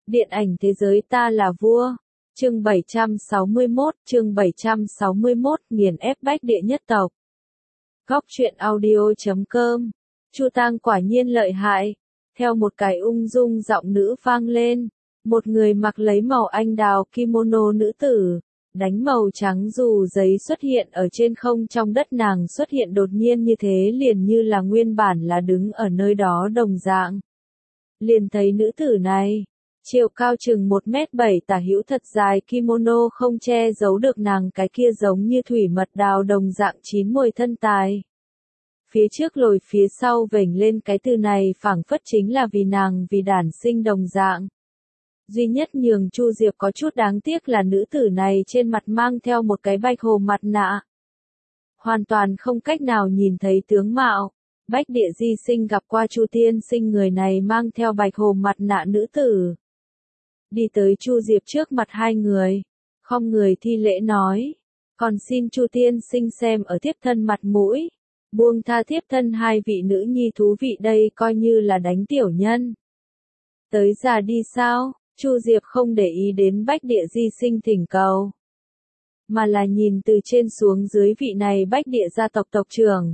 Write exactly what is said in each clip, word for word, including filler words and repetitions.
Điện ảnh thế giới ta là vua. Chương bảy trăm sáu mươi mốt, chương bảy trăm sáu mươi mốt, nghiền ép bách địa nhất tộc. Góc truyện audio chấm com. Chu Tang quả nhiên lợi hại. Theo một cái ung dung giọng nữ vang lên, một người mặc lấy màu anh đào kimono nữ tử, đánh màu trắng dù giấy xuất hiện ở trên không, trong đất nàng xuất hiện đột nhiên như thế, liền như là nguyên bản là đứng ở nơi đó đồng dạng. Liền thấy nữ tử này, chiều cao chừng một mét bảy tả hữu, thật dài kimono không che giấu được nàng cái kia giống như thủy mật đào đồng dạng chín mùi thân tài. Phía trước lồi phía sau vểnh lên, cái từ này phảng phất chính là vì nàng vì đản sinh đồng dạng. Duy nhất nhường Chu Diệp có chút đáng tiếc là nữ tử này trên mặt mang theo một cái bạch hồ mặt nạ. Hoàn toàn không cách nào nhìn thấy tướng mạo. Bách địa di sinh gặp qua Chu tiên sinh, người này mang theo bạch hồ mặt nạ nữ tử. Đi tới Chu Diệp trước mặt hai người, khom người thi lễ nói, còn xin Chu tiên sinh xem ở thiếp thân mặt mũi, buông tha thiếp thân hai vị nữ nhi thú vị, đây coi như là đánh tiểu nhân. Tới già đi sao? Chu Diệp không để ý đến bách địa di sinh thỉnh cầu, mà là nhìn từ trên xuống dưới vị này bách địa gia tộc tộc trưởng.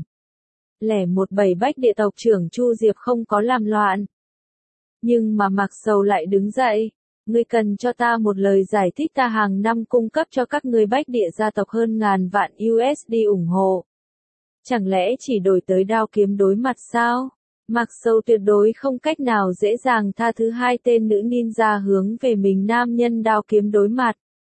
Lẻ một bảy bách địa tộc trưởng Chu Diệp không có làm loạn. Nhưng mà Mạc Sầu lại đứng dậy, ngươi cần cho ta một lời giải thích, ta hàng năm cung cấp cho các ngươi bách địa gia tộc hơn ngàn vạn u ét đê ủng hộ. Chẳng lẽ chỉ đổi tới đao kiếm đối mặt sao? Mạc Sầu tuyệt đối không cách nào dễ dàng tha thứ hai tên nữ ninja hướng về mình nam nhân đao kiếm đối mặt.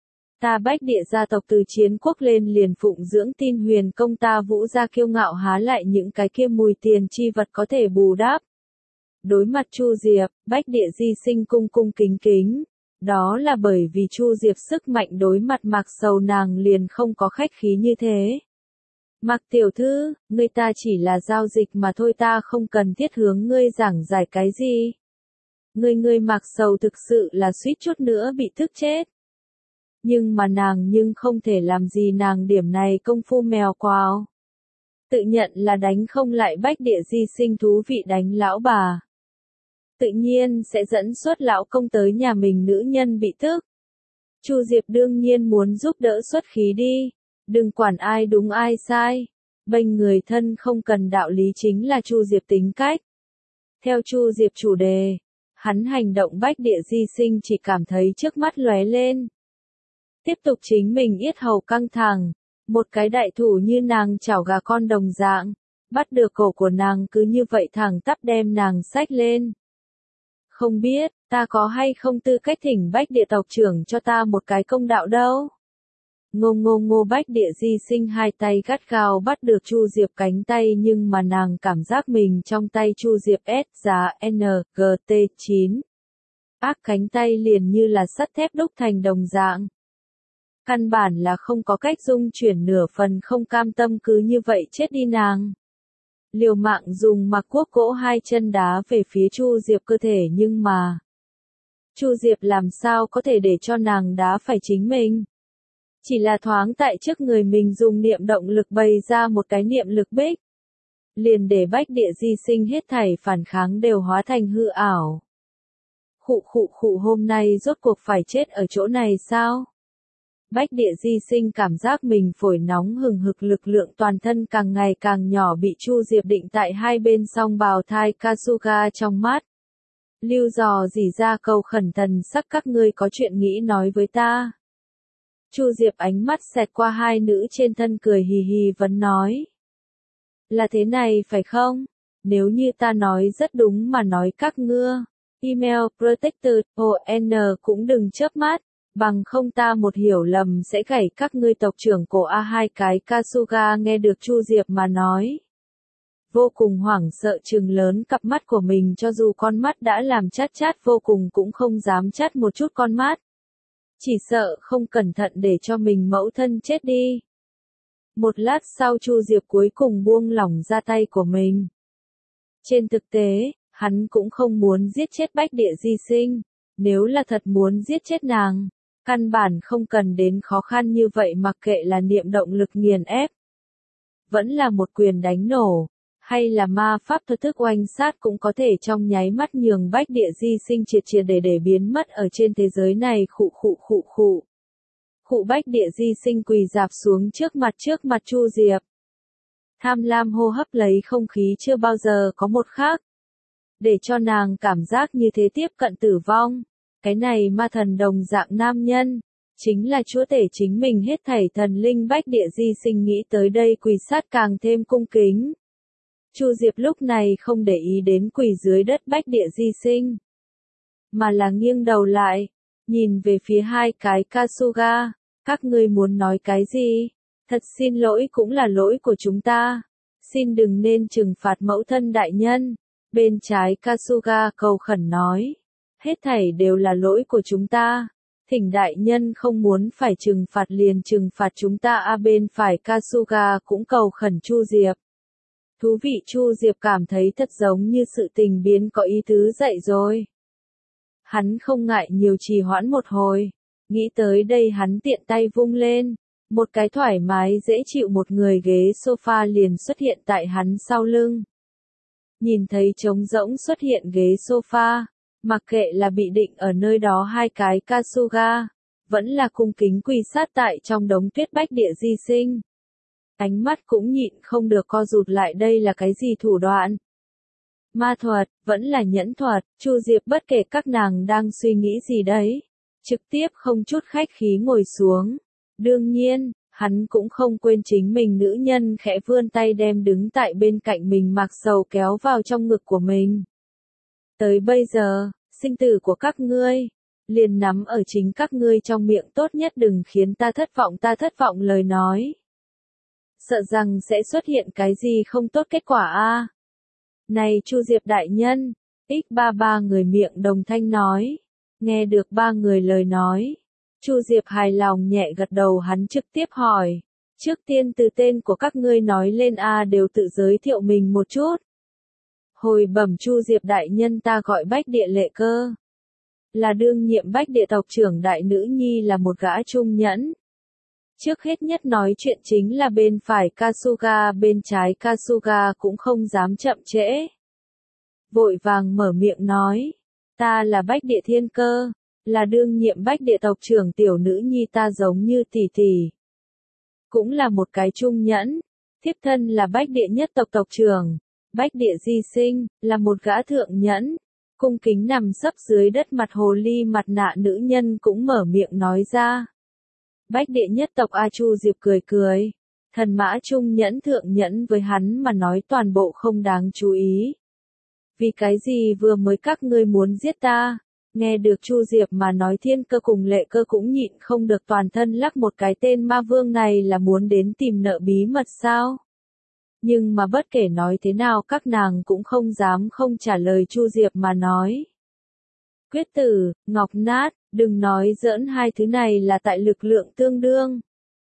Ta bách địa gia tộc từ chiến quốc lên liền phụng dưỡng tin huyền công, ta Vũ gia kiêu ngạo há lại những cái kia mùi tiền chi vật có thể bù đắp. Đối mặt Chu Diệp, bách địa di sinh cung cung kính kính. Đó là bởi vì Chu Diệp sức mạnh, đối mặt Mạc Sầu nàng liền không có khách khí như thế. Mạc tiểu thư, ngươi ta chỉ là giao dịch mà thôi, ta không cần thiết hướng ngươi giảng giải cái gì. Ngươi ngươi Mạc Sầu thực sự là suýt chút nữa bị tức chết. Nhưng mà nàng nhưng không thể làm gì nàng điểm này công phu mèo quào. Tự nhận là đánh không lại bách địa di sinh thú vị đánh lão bà. Tự nhiên sẽ dẫn xuất lão công tới nhà mình nữ nhân bị tức. Chu Diệp đương nhiên muốn giúp đỡ xuất khí đi. Đừng quản ai đúng ai sai. Bênh người thân không cần đạo lý chính là Chu Diệp tính cách. Theo Chu Diệp chủ đề, hắn hành động bách địa di sinh chỉ cảm thấy trước mắt lóe lên. Tiếp tục chính mình yết hầu căng thẳng, một cái đại thủ như nàng chảo gà con đồng dạng, bắt được cổ của nàng, cứ như vậy thẳng tắp đem nàng xách lên. Không biết, ta có hay không tư cách thỉnh bách địa tộc trưởng cho ta một cái công đạo đâu. Ngô ngô ngô bách địa di sinh hai tay gắt gao bắt được Chu Diệp cánh tay, nhưng mà nàng cảm giác mình trong tay Chu Diệp S giá N G T chín. Ác cánh tay liền như là sắt thép đúc thành đồng dạng. Căn bản là không có cách dung chuyển, nửa phần không cam tâm cứ như vậy chết đi nàng. Liều mạng dùng mặc quốc cỗ hai chân đá về phía Chu Diệp cơ thể, nhưng mà Chu Diệp làm sao có thể để cho nàng đá phải chính mình. Chỉ là thoáng tại trước người mình dùng niệm động lực bày ra một cái niệm lực bích. Liền để bách địa di sinh hết thảy phản kháng đều hóa thành hư ảo. Khụ khụ khụ, hôm nay rốt cuộc phải chết ở chỗ này sao? Bách địa di sinh cảm giác mình phổi nóng hừng hực, lực lượng toàn thân càng ngày càng nhỏ, bị Chu Diệp định tại hai bên song bào thai Kasuga trong mắt. Lưu dò dỉ ra cầu khẩn thần sắc, các ngươi có chuyện nghĩ nói với ta. Chu Diệp ánh mắt xẹt qua hai nữ trên thân, cười hì hì vấn nói. Là thế này phải không? Nếu như ta nói rất đúng mà nói các ngưa. Email protector o n cũng đừng chớp mắt. Bằng không ta một hiểu lầm sẽ gảy các ngươi tộc trưởng cổ a. Hai cái Kasuga nghe được Chu Diệp mà nói, vô cùng hoảng sợ trừng lớn cặp mắt của mình, cho dù con mắt đã làm chát chát vô cùng cũng không dám chát một chút con mắt. Chỉ sợ không cẩn thận để cho mình mẫu thân chết đi. Một lát sau Chu Diệp cuối cùng buông lỏng ra tay của mình. Trên thực tế, hắn cũng không muốn giết chết bách địa di sinh. Nếu là thật muốn giết chết nàng, căn bản không cần đến khó khăn như vậy, mặc kệ là niệm động lực nghiền ép, vẫn là một quyền đánh nổ, Hay là ma pháp thuật thức oanh sát cũng có thể trong nháy mắt nhường bách địa di sinh triệt triệt để để biến mất ở trên thế giới này. Khụ khụ khụ khụ. Khụ bách địa di sinh quỳ dạp xuống trước mặt trước mặt Chu Diệp. Tham lam hô hấp lấy không khí chưa bao giờ có một khác. Để cho nàng cảm giác như thế tiếp cận tử vong. Cái này ma thần đồng dạng nam nhân. Chính là chúa tể chính mình hết thảy thần linh bách địa di sinh nghĩ tới đây quỳ sát càng thêm cung kính. Chu Diệp lúc này không để ý đến quỳ dưới đất bách địa di sinh. Mà là nghiêng đầu lại. Nhìn về phía hai cái Kasuga. Các ngươi muốn nói cái gì? Thật xin lỗi cũng là lỗi của chúng ta. Xin đừng nên trừng phạt mẫu thân đại nhân. Bên trái Kasuga cầu khẩn nói. Hết thảy đều là lỗi của chúng ta. Thỉnh đại nhân không muốn phải trừng phạt liền trừng phạt chúng ta. A bên phải Kasuga cũng cầu khẩn Chu Diệp. Thú vị, Chu Diệp cảm thấy thật giống như sự tình biến có ý tứ dậy rồi. Hắn không ngại nhiều trì hoãn một hồi. Nghĩ tới đây hắn tiện tay vung lên. Một cái thoải mái dễ chịu một người ghế sofa liền xuất hiện tại hắn sau lưng. Nhìn thấy trống rỗng xuất hiện ghế sofa. Mặc kệ là bị định ở nơi đó hai cái Kasuga. Vẫn là cung kính quỳ sát tại trong đống tuyết bách địa di sinh. Ánh mắt cũng nhịn không được co rụt lại, đây là cái gì thủ đoạn? Ma thuật, vẫn là nhẫn thuật. Chu Diệp bất kể các nàng đang suy nghĩ gì đấy. Trực tiếp không chút khách khí ngồi xuống. Đương nhiên, hắn cũng không quên chính mình nữ nhân khẽ vươn tay đem đứng tại bên cạnh mình Mạc Sầu kéo vào trong ngực của mình. Tới bây giờ, sinh tử của các ngươi, liền nắm ở chính các ngươi trong miệng, tốt nhất đừng khiến ta thất vọng ta thất vọng lời nói. Sợ rằng sẽ xuất hiện cái gì không tốt kết quả a. Này Chu Diệp đại nhân, ích ba ba người miệng đồng thanh nói. Nghe được ba người lời nói. Chu Diệp hài lòng nhẹ gật đầu, hắn trực tiếp hỏi. Trước tiên từ tên của các ngươi nói lên a, đều tự giới thiệu mình một chút. Hồi bẩm Chu Diệp đại nhân, ta gọi Bách Địa Lệ Cơ. Là đương nhiệm Bách Địa tộc trưởng, đại nữ nhi là một gã trung nhẫn. Trước hết nhất nói chuyện chính là bên phải Kasuga, bên trái Kasuga cũng không dám chậm trễ. Vội vàng mở miệng nói. Ta là Bách Địa Thiên Cơ, là đương nhiệm Bách Địa tộc trưởng, tiểu nữ nhi ta giống như tỷ tỷ. Cũng là một cái trung nhẫn, thiếp thân là Bách Địa nhất tộc tộc trưởng. Bách Địa di sinh, là một gã thượng nhẫn. Cung kính nằm sấp dưới đất mặt hồ ly mặt nạ nữ nhân cũng mở miệng nói ra. Bách Địa nhất tộc A. Chu Diệp cười cười. Thần mã trung nhẫn thượng nhẫn với hắn mà nói toàn bộ không đáng chú ý. Vì cái gì vừa mới các ngươi muốn giết ta? Nghe được Chu Diệp mà nói, Thiên Cơ cùng Lệ Cơ cũng nhịn không được toàn thân lắc một cái, tên ma vương này là muốn đến tìm nợ bí mật sao? Nhưng mà bất kể nói thế nào các nàng cũng không dám không trả lời Chu Diệp mà nói. Quyết tử, ngọc nát, đừng nói giỡn, hai thứ này là tại lực lượng tương đương.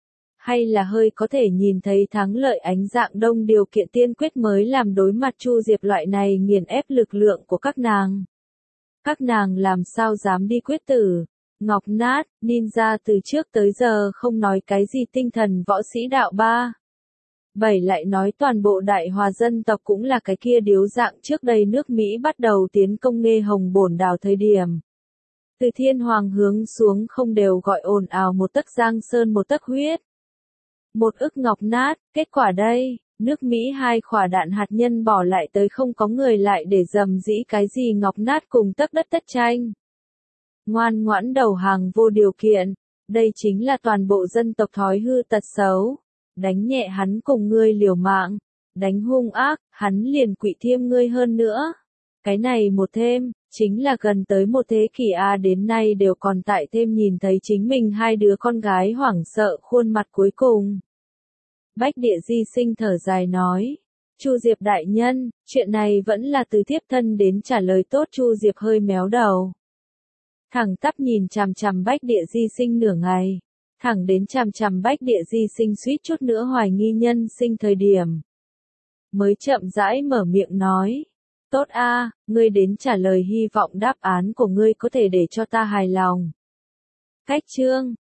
Hay là hơi có thể nhìn thấy thắng lợi ánh dạng đông, điều kiện tiên quyết mới làm đối mặt Chu Diệp loại này nghiền ép lực lượng của các nàng. Các nàng làm sao dám đi quyết tử, ngọc nát, ninja từ trước tới giờ không nói cái gì tinh thần võ sĩ đạo ba. Bảy lại nói toàn bộ đại hòa dân tộc cũng là cái kia điếu dạng trước đây nước Mỹ bắt đầu tiến công Nghê Hồng Bổn Đảo thời điểm. Từ thiên hoàng hướng xuống không đều gọi ồn ào một tấc giang sơn một tấc huyết. Một ức ngọc nát, kết quả đây, nước Mỹ hai quả đạn hạt nhân bỏ lại tới, không có người lại để dầm dĩ cái gì ngọc nát cùng tấc đất tất tranh. Ngoan ngoãn đầu hàng vô điều kiện, đây chính là toàn bộ dân tộc thói hư tật xấu. Đánh nhẹ hắn cùng ngươi liều mạng, đánh hung ác, hắn liền quỵ thiêm ngươi hơn nữa. Cái này một thêm, chính là gần tới một thế kỷ A đến nay đều còn tại thêm nhìn thấy chính mình hai đứa con gái hoảng sợ khuôn mặt cuối cùng. Bách Địa di sinh thở dài nói. Chu Diệp đại nhân, chuyện này vẫn là từ thiếp thân đến trả lời tốt. Chu Diệp hơi méo đầu. Thẳng tắp nhìn chằm chằm Bách Địa di sinh nửa ngày. Thẳng đến chằm chằm Bách Địa di sinh suýt chút nữa hoài nghi nhân sinh thời điểm. Mới chậm rãi mở miệng nói. Tốt a, ngươi đến trả lời, hy vọng đáp án của ngươi có thể để cho ta hài lòng. Cách chương